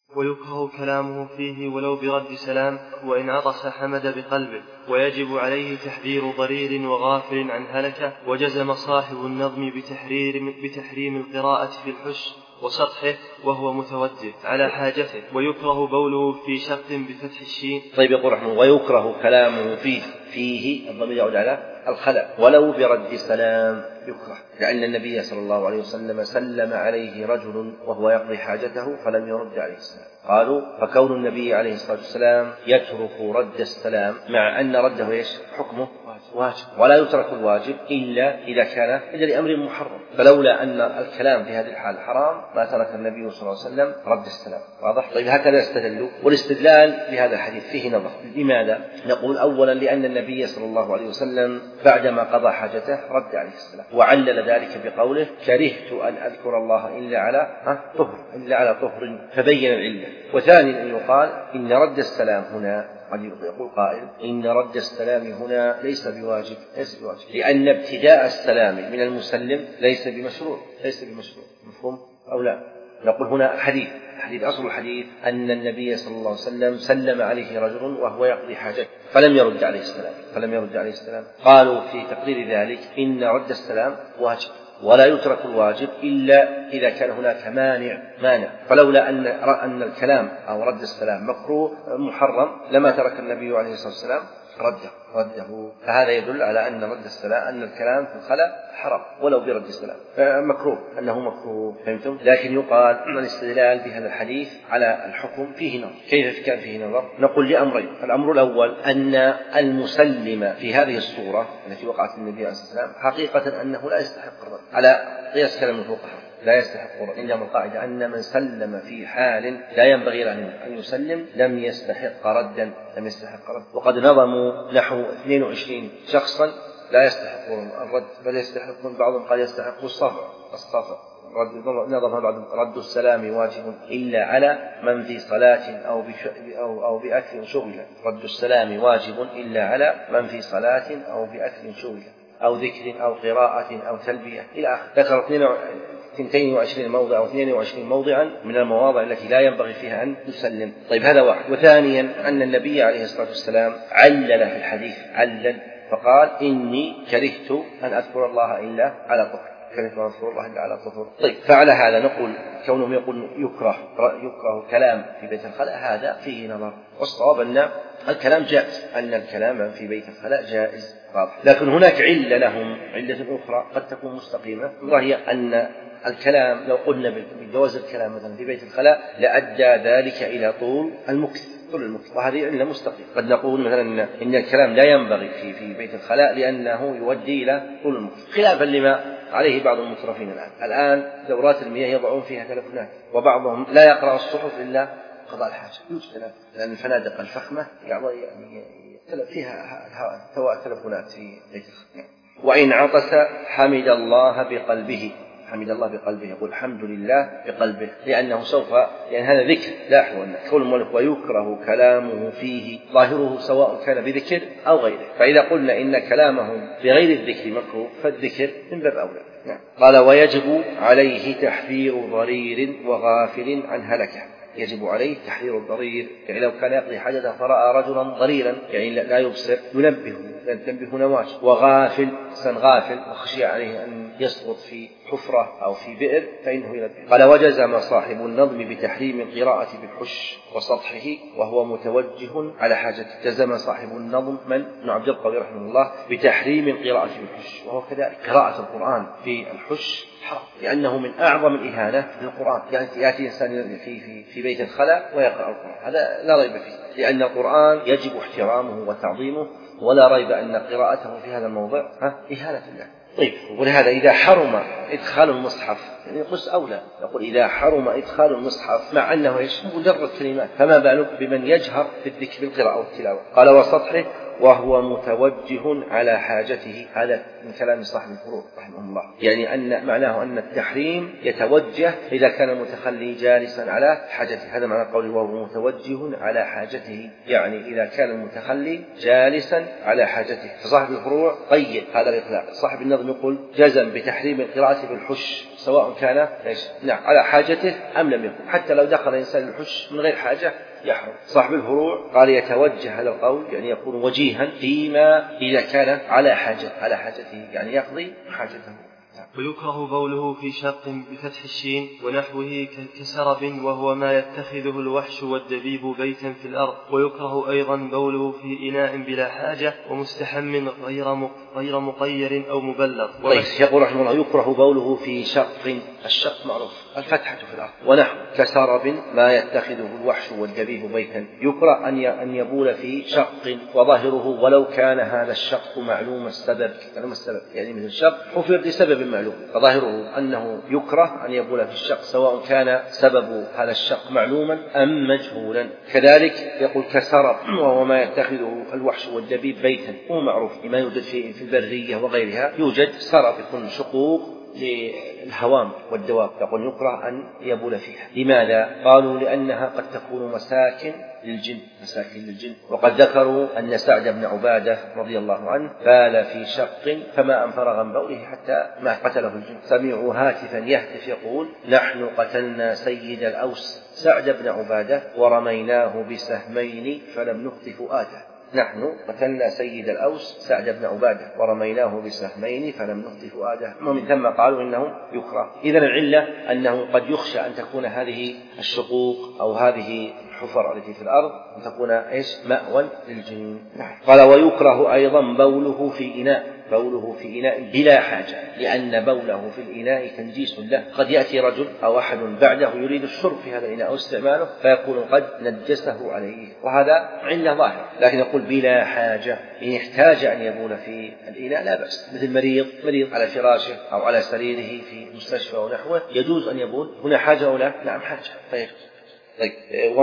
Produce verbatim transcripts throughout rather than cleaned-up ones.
ويكره كلامه فيه ولو برد سلام، وإن عطس حمد بقلبه، ويجب عليه تحذير ضرير وغافل عن هلكة. وجزم صاحب النظم بتحرير بتحريم القراءة في الحش وسطحه وهو متوجه على حاجته، ويكره بوله في شق بفتح الشين. طيب يقول رحمه ويكره كلامه فيه فيه الضمير يعود على الخلأ ولو برد سلام يكره، لأن النبي صلى الله عليه وسلم سلم عليه رجل وهو يقضي حاجته فلم يرد عليه السلام. قالوا فكون النبي عليه الصلاة والسلام يترك رد السلام مع أن رده إيش حكمه واجب، ولا يترك الواجب إلا إذا كان إلا لأمر محرم، فلولا أن الكلام في هذه الحال حرام ما ترك النبي صلى الله عليه وسلم رد السلام. واضح؟ طيب هكذا استدلوا، والاستدلال بهذا الحديث فيه نظر. لماذا؟ نقول أولا لأن النبي صلى الله عليه وسلم بعدما قضى حاجته رد عليه السلام، وعلل ذلك بقوله كرهت أن أذكر الله إلا على طهر إلا على طهر، فبين العلة. وثانيا أن يقال إن رد السلام هنا قد يقول قائل إن رد السلام هنا ليس بواجب ليس بواجب لأن ابتداء السلام من المسلم ليس بمشروع ليس بمشروع مفهوم أو لا؟ نقول هنا حديث حديث أصل الحديث أن النبي صلى الله عليه وسلم سلم عليه رجل وهو يقضي حاجته فلم يرد عليه السلام فلم يرد عليه السلام قالوا في تقرير ذلك إن رد السلام واجب ولا يترك الواجب إلا إذا كان هناك مانع مانع فلولا أن أن الكلام أو رد السلام مكروه محرم لما ترك النبي عليه الصلاة والسلام رده رده فهذا يدل على أن رد السلام أن الكلام في الخلاء حرام ولو برد السلام مكروه أنه مكروه. فهمتم؟ لكن يقال أن الاستدلال بهذا الحديث على الحكم فيه نظر. كيف كان فيه نظر؟ نقول لأمرين. الأمر الأول أن المسلم في هذه الصورة التي وقعت النبي عليه الصلاة والسلام حقيقة أنه لا يستحق الرد على قياس كلام الفقهاء لا يستحق الرد، إنما القاعدة أن من سلم في حال لا ينبغي له أن يسلم لم يستحق ردا لم يستحق رد. وقد نظموا نحو اثنين وعشرين شخصا لا يستحقون الرد بل يستحقون بعضهم قال يستحق الصفع الصفع رد نظم بعض رد السلام واجب إلا على من في صلاة أو أو أو بأكل شغل رد السلام واجب إلا على من في صلاة أو بأكل شغل أو ذكر أو قراءة أو تلبية إلى آخره. ذكر اثنين وعشرين موضع أو اثنين وعشرين موضعا من المواضع التي لا ينبغي فيها أن تسلم. طيب هذا واحد. وثانيا أن النبي عليه الصلاة والسلام علل في الحديث علل فقال إني كرهت أن أذكر الله إلا على طهر كرهت أن أذكر الله إلا على طهر. طيب فعلى هذا نقول كونهم يقول يكره يكره كلام في بيت الخلاء هذا فيه نظر، والصواب أن الكلام جائز أن الكلام في بيت الخلاء جائز واضح. لكن هناك علة لهم علة أخرى قد تكون مستقيمة وهي أن الكلام لو قلنا بجواز الكلام مثلا في بيت الخلاء لأدى ذلك إلى طول المكث طول المكث وهذه علة مستقيمة. قد نقول مثلا إن, إن الكلام لا ينبغي في في بيت الخلاء لأنه يؤدي إلى طول المكث خلافا لما عليه بعض المترفين الآن. الآن دورات المياه يضعون فيها تلفونات وبعضهم لا يقرأ الصحف إلا قضاء الحاجة يوجد لأن الفنادق الفخمة يعني فيها تلفونات في بيت الخلاء. وإن عطس حمد الله بقلبه حمد الله بقلبه يقول الحمد لله بقلبه لأنه سوف يعني هذا ذكر لاحظوا أن كل المؤلف ويكره كلامه فيه ظاهره سواء كان بذكر أو غيره، فإذا قلنا إن كلامه بغير الذكر مكروه فالذكر من باب أولى. قال ويجب عليه تحذير ضرير وغافل عن هلكه يجب عليه تحذير الضرير يعني لو كان يقضي حاجته فرأى رجلا ضريرا يعني لا يبصر ينبهه ينبه نواش وغافل سن غافل وخشي عليه أن يسقط في حفرة أو في بئر فإنه ينبه. قال وجزم صاحب النظم بتحريم القراءة بالحش وسطحه وهو متوجه على حاجته. جزم صاحب النظم من ابن عبد القوي رحمه الله بتحريم القراءة بالحش وهو كذلك قراءة القرآن في الحش حرام لأنه من أعظم الإهانة للقرآن. يعني يأتي إنسان في في في بيت الخلاء ويقرأ القرآن هذا لا ريب فيه لأن القرآن يجب احترامه وتعظيمه ولا ريب أن قراءته في هذا الموضع إهانة له. طيب ولهذا إذا حرم إدخال المصحف يعني قص أولى يقول إذا حرم إدخال المصحف مع أنه مجرد كلمات فما بالك بمن يجهر في الذكر بالقراءة والتلاوة. قال وسطحه وهو متوجه على حاجته. هذا من كلام صاحب الفروع رحمه الله، يعني أن معناه أن التحريم يتوجه إذا كان المتخلي جالسا على حاجته. هذا معنى قوله وهو متوجه على حاجته، يعني إذا كان المتخلي جالسا على حاجته. فصاحب الفروع قيد هذا الإطلاق. صاحب النظم يقول جزم بتحريم القراءة بالحش سواء كان إيش نعم على حاجته أم لم يكن، حتى لو دخل الإنسان الحش من غير حاجة يحرم. صاحب الفروع قال يتوجه هذا القول، يعني يكون وجيها فيما إذا كان على حاجة على حاجته، يعني يقضي حاجته. ويكره بوله في شق بفتح الشين ونحوه كسرب وهو ما يتخذه الوحش والدبيب بيتا في الأرض. ويكره أيضا بوله في إناء بلا حاجة ومستحم غير غير مقير أو مبلغ. طيب يقول رحمه الله يكره بوله في شق، الشق معروف الفتحة في الأرض، ونحو كسرب ما يتخذه الوحش والدبيب بيتا. يكره أن يبول في شق وظاهره ولو كان هذا الشق معلوم السبب، معلوم السبب يعني مثل الشق حفر لسبب معلوم، فظاهره أنه يكره أن يبول في الشق سواء كان سبب هذا الشق معلوما أم مجهولا. كذلك يقول كسرب وهو ما يتخذه الوحش والدبيب بيتا، هو معروف ما يوجد في في البرية وغيرها، يوجد سرب يكون شقوق للهوام والدواب، يقول يكره أن يبول فيها. لماذا؟ قالوا لأنها قد تكون مساكن للجن، مساكن للجن. وقد ذكروا أن سعد بن عبادة رضي الله عنه بال في شق فما أن فرغ من بوله حتى ما قتله الجن. سمعوا هاتفا يهتف يقول نحن قتلنا سيد الأوس سعد بن عبادة ورميناه بسهمين فلم نخطف فؤاده. نحن قتلنا سيد الأوس سعد بن عبادة ورميناه بسهمين فلم نخطف فؤاده. ومن ثم قالوا إنه يكره. إذن العلة أنه قد يخشى أن تكون هذه الشقوق أو هذه الحفر التي في الأرض أن تكون إيش مأوى للجن. قال ويكره أيضا بوله في إناء، بوله في إناء بلا حاجة، لأن بوله في الإناء تنجيس له. قد يأتي رجل أو أحد بعده يريد الشرب في هذا الإناء أو استعماله فيكون قد نجسه عليه، وهذا علة ظاهرة. لكن يقول بلا حاجة، إن احتاج أن يبول في الإناء لا بأس، مثل مريض مريض على فراشه أو على سريره في مستشفى ونحوه يجوز أن يبول. هنا حاجة أو لا؟ نعم حاجة. طيب. طيب.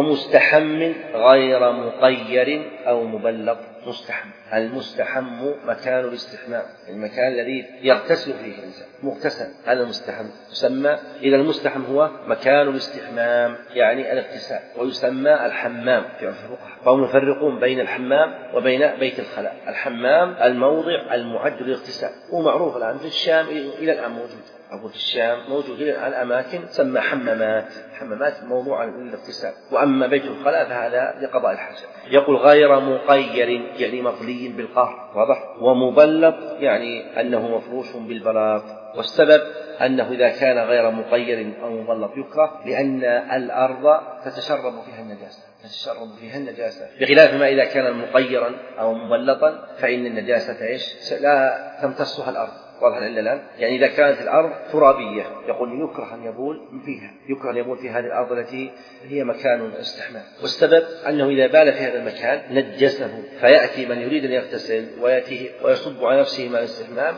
ومستحم غير مقير أو مبلغ. مستحم، المستحم مكان الاستحمام، المكان الذي يغتسل فيه الإنسان، مغتسل، هذا المستحم يسمى. إذا المستحم هو مكان الاستحمام يعني الاغتسال، ويسمى الحمام في عرف الفقهاء. فهم يفرقون بين الحمام وبين بيت الخلاء. الحمام الموضع المعد للاغتسال، ومعروف الآن في الشام إلى الآن موجود، أقول في الشام موجود إلى الأماكن تسمى حمامات، حمامات موضوعا للاغتسال. وأما بيت الخلاء فهذا لقضاء الحاجة. يقول غير مقير يعني مطلي بالقهر، واضح، ومبلط يعني أنه مفروش بالبلاط. والسبب أنه إذا كان غير مقير أو مبلط يكره لأن الأرض تتشرب فيها النجاسة، تتشرب فيها النجاسة، بخلاف ما إذا كان مقيرا أو مبلطا فإن النجاسة إيش لا تمتصها الأرض. واضح إلا الآن؟ يعني إذا كانت الأرض ترابية يقول يكره أن يبول فيها، يكره أن يبول في هذه الأرض التي هي مكان الاستحمام. والسبب أنه إذا بال في هذا المكان نجسه، فيأتي من يريد أن يغتسل ويأتيه ويصب على نفسه ماء الاستحمام،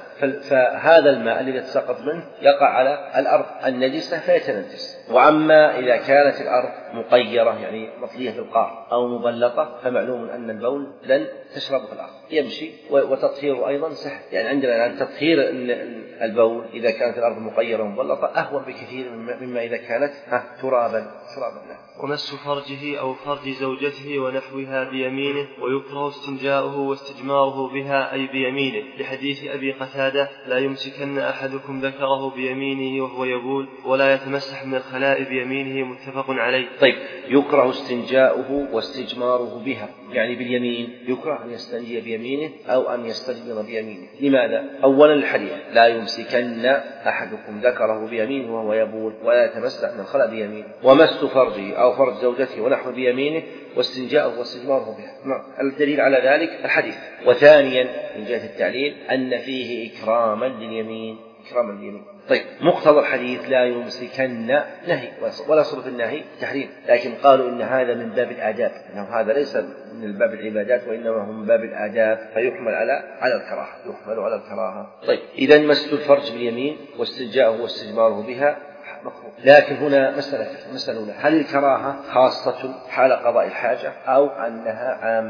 فهذا الماء الذي يتساقط منه يقع على الأرض النجسة فيتنجس. وأما إذا كانت الأرض مقيرة يعني مطلية بالقار أو مبلطة فمعلوم أن البول لن تشربه الأرض، يمشي. وتطهيره أيضا سهل، يعني عندنا الآن تطهير البول إذا كانت الأرض مقيرة ومبلطة أهون بكثير مما إذا كانت ترابا ترابا لا. ومس فرجه أو فرج زوجته ونحوها بيمينه، ويكره استنجاؤه واستجماره بها أي بيمينه، لحديث أبي قتادة لا يمسكن أحدكم ذكره بيمينه وهو يبول ولا يتمسح من الخلاء بيمينه، متفق عليه. طيب يكره استنجاؤه واستجماره بها يعني باليمين، يكره أن يستنجي بيمينه أو أن يستجمر بيمينه. لماذا؟ أولا الحديث لا يمسكن أحدكم ذكره بيمينه وهو يبول ولا يتمسح من الخلاء بيمينه. ومس فرجه أو فرج زوجته ونحو بيمينه واستنجاؤه واستجماره بها. الدليل على ذلك الحديث. وثانيا من جهة التعليل أن فيه إكراما لليمين، إكراما لليمين. طيب مقتضى الحديث لا يمسكن نهي ولا صرف النهي تحريم، لكن قالوا إن هذا من باب الآداب، إنه هذا ليس من باب العبادات وإنما هو من باب الآداب، فيحمل على على الكراهة، يحمل على الكراهة. طيب إذا مس الفرج باليمين واستنجاؤه واستجماره بها مكروه. لكن هنا مسألة مسألة هل الكراهة خاصة حال قضاء الحاجة أو أنها عامة؟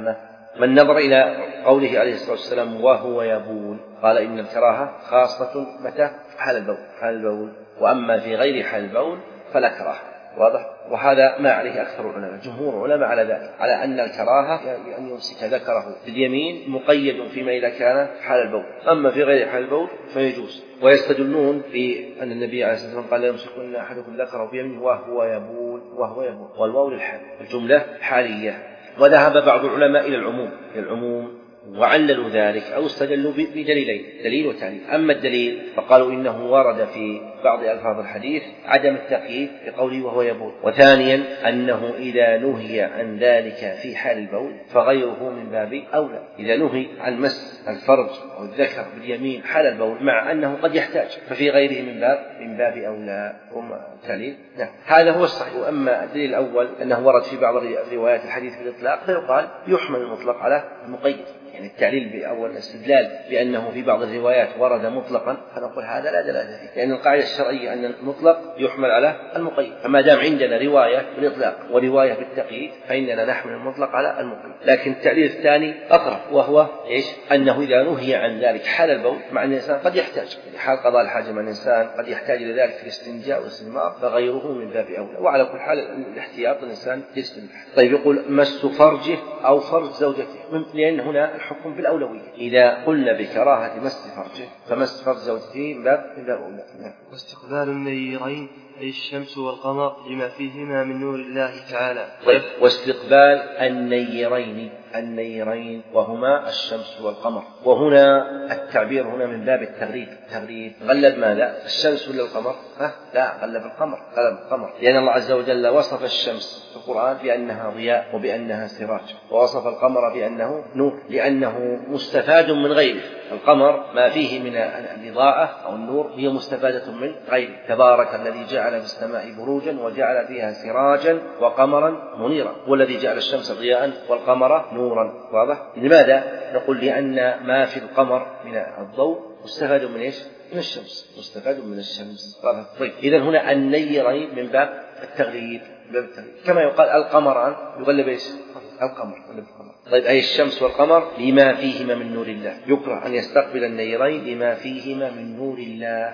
من نظر إلى قوله عليه الصلاة والسلام وهو يبول قال إن الكراهة خاصة متى؟ حال البول حال البول وأما في غير حال البول فلا كراهة. واضح؟ وهذا ما عليه أكثر العلماء، جمهور العلماء على ذلك، على أن الكراهة يعني أن يمسك ذكره باليمين مقيد فيما إذا كان حال البول، أما في غير حال البول فيجوز. ويستدلون بأن النبي عليه الصلاة والسلام قال لا يمسكن أحدكم ذكره بيمينه وهو يبول وهو يبول والواو للحال، الجملة حالية. وذهب بعض العلماء إلى العموم إلى العموم وعللوا ذلك أو استدلوا بدليلين، دليل وتعليل. أما الدليل فقالوا إنه ورد في بعض ألفاظ الحديث عدم التقييد بقوله وهو يبول، وثانيا أنه إذا نهي عن ذلك في حال البول فغيره من باب أولى. إذا نهي عن مس الفرج أو الذكر باليمين حال البول مع أنه قد يحتاج ففي غيره من باب من باب أولى. هم التعليل نعم هذا هو الصحيح. وأما الدليل الأول أنه ورد في بعض روايات الحديث بالإطلاق فيقال يحمل المطلق على المقيد، يعني التعليل بأول الاستدلال بأنه في بعض الروايات ورد مطلقا فنقول هذا لا دلالة فيه، لأن القاعدة الشرعية أن المطلق يحمل على المقيد، فما دام عندنا رواية بالإطلاق ورواية بالتقييد فإننا نحمل المطلق على المقيد. لكن التعليل الثاني أقرب وهو إيش؟ أنه إذا نهي عن ذلك حال البول مع أن الإنسان قد يحتاج حال قضاء الحاجة مع الإنسان قد يحتاج إلى ذلك في الاستنجاء والاستجمار فغيره من باب أولى. وعلى كل حال الاحتياط الإنسان يستنجد. طيب يقول مس فرجه أو فرج زوجته، لأن هنا الحكم بالأولوية، إذا قلنا بكراهة مس فرجه فمس فرج زوجته من باب أولى. واستقبال النيرين أي الشمس والقمر لما فيهما من نور الله تعالى. طيب واستقبال النيرين النيرين وهما الشمس والقمر، وهنا التعبير هنا من باب التغريب تغريب غلب ماذا؟ الشمس ولا القمر؟ ها؟ لا غلب القمر غلب القمر لأن الله عز وجل وصف الشمس في القرآن بأنها ضياء وبأنها سراج، ووصف القمر بأنه نور لأنه مستفاد من غيره. القمر ما فيه من الإضاءة أو النور هي مستفادة من غيره. تبارك الذي جعل في السماء بروجا وجعل فيها سراجا وقمرا منيرا، والذي جعل الشمس ضياء والقمر نورا. واضح؟ لماذا؟ نقول لأن ما في القمر من الضوء مستفاد من إيش؟ من الشمس، مستفاد من الشمس. طيب إذا هنا النيرين من باب التغليب، باب التغليب. كما يقال القمران يغلب إيش؟ القمر. طيب أي الشمس والقمر لما فيهما من نور الله، يكره أن يستقبل النيرين لما فيهما من نور الله.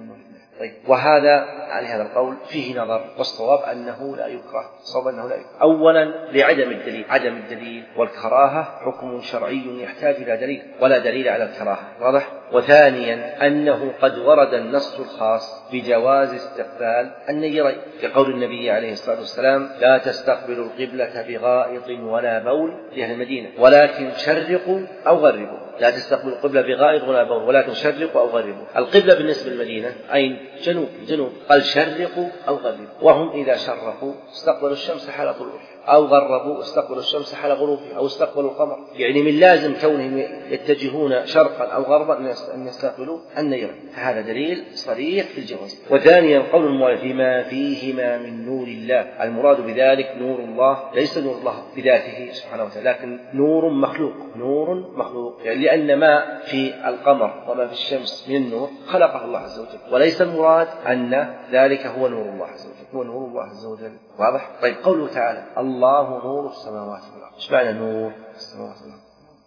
طيب وهذا على هذا القول فيه نظر، والصواب أنه لا يكره. الصواب أنه لا يكره أولا لعدم الدليل، عدم الدليل والكراهة حكم شرعي يحتاج إلى دليل ولا دليل على الكراهة. واضح؟ وثانيا أنه قد ورد النص الخاص بجواز استقبال النيرين كقول النبي عليه الصلاة والسلام لا تستقبلوا القبلة بغائط ولا بول لأهل المدينة ولكن شرقوا أو غربوا. لا تستقبلوا القبلة بغائط ولا بول ولكن شرقوا أو غربوا. القبلة بالنسبة للمدينة أين؟ جنوب جنوب قال شرقوا أو غربوا، وهم إذا شرقوا استقبلوا الشمس حال طلوعها أو غربوا استقبلوا الشمس حال غروبها أو استقبلوا القمر. يعني من لازم كونهم يتجهون شرقا أو غربا أن يستقبلوا النيرين، هذا دليل صريح في الجواز. وثانيا قول المؤلف ما فيهما من نور الله، المراد بذلك نور الله ليس نور الله بذاته سبحانه وتعالى لكن نور مخلوق، نور مخلوق يعني لأن ما في القمر وما في الشمس من النور خلقه الله عز وجل، وليس المراد أن ذلك هو نور الله عز وجل، هو نور الله عز وجل. واضح؟ طيب قوله تعالى الله نور السماوات والأرض، ايش معنى نور السماوات والأرض؟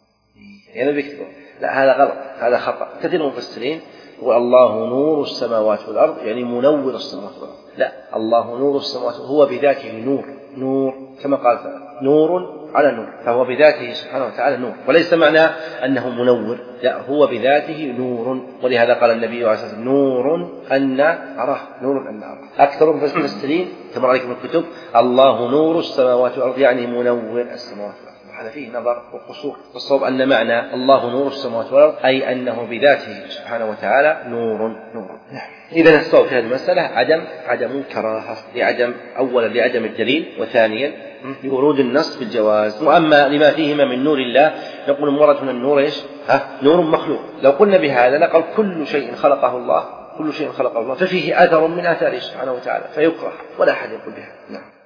يعني بيكتبوا لا هذا غلط، هذا خطأ. كثير من المفسرين يقول الله نور السماوات والأرض يعني منور السماوات والأرض، لا الله نور السماوات هو بذاته نور، نور كما قال نور على نور، فهو بذاته سبحانه وتعالى نور، وليس معنى أنه منور، لا هو بذاته نور. ولهذا قال النبي عليه الصلاة والسلام نور أن أراه، نور أن أراه. أكثر المفسرين كما رأيكم الكتب الله نور السماوات والأرض يعني منور السماوات والأرض، هذا فيه نظر وقصور. والصواب أن معنى الله نور السماوات والأرض أي أنه بذاته سبحانه وتعالى نور نور. إذن الصواب في هذه المسألة عدم عدم كراهة، لعدم أولا لعدم الدليل، وثانيا لورود النص في الجواز. وأما لما فيهما من نور الله نقول مراد هنا النور إيش؟ ها نور مخلوق. لو قلنا بهذا نقول كل شيء خلقه الله، كل شيء خلقه الله ففيه أثر من آثاره سبحانه وتعالى فيكره، ولا أحد يقول بها. نعم.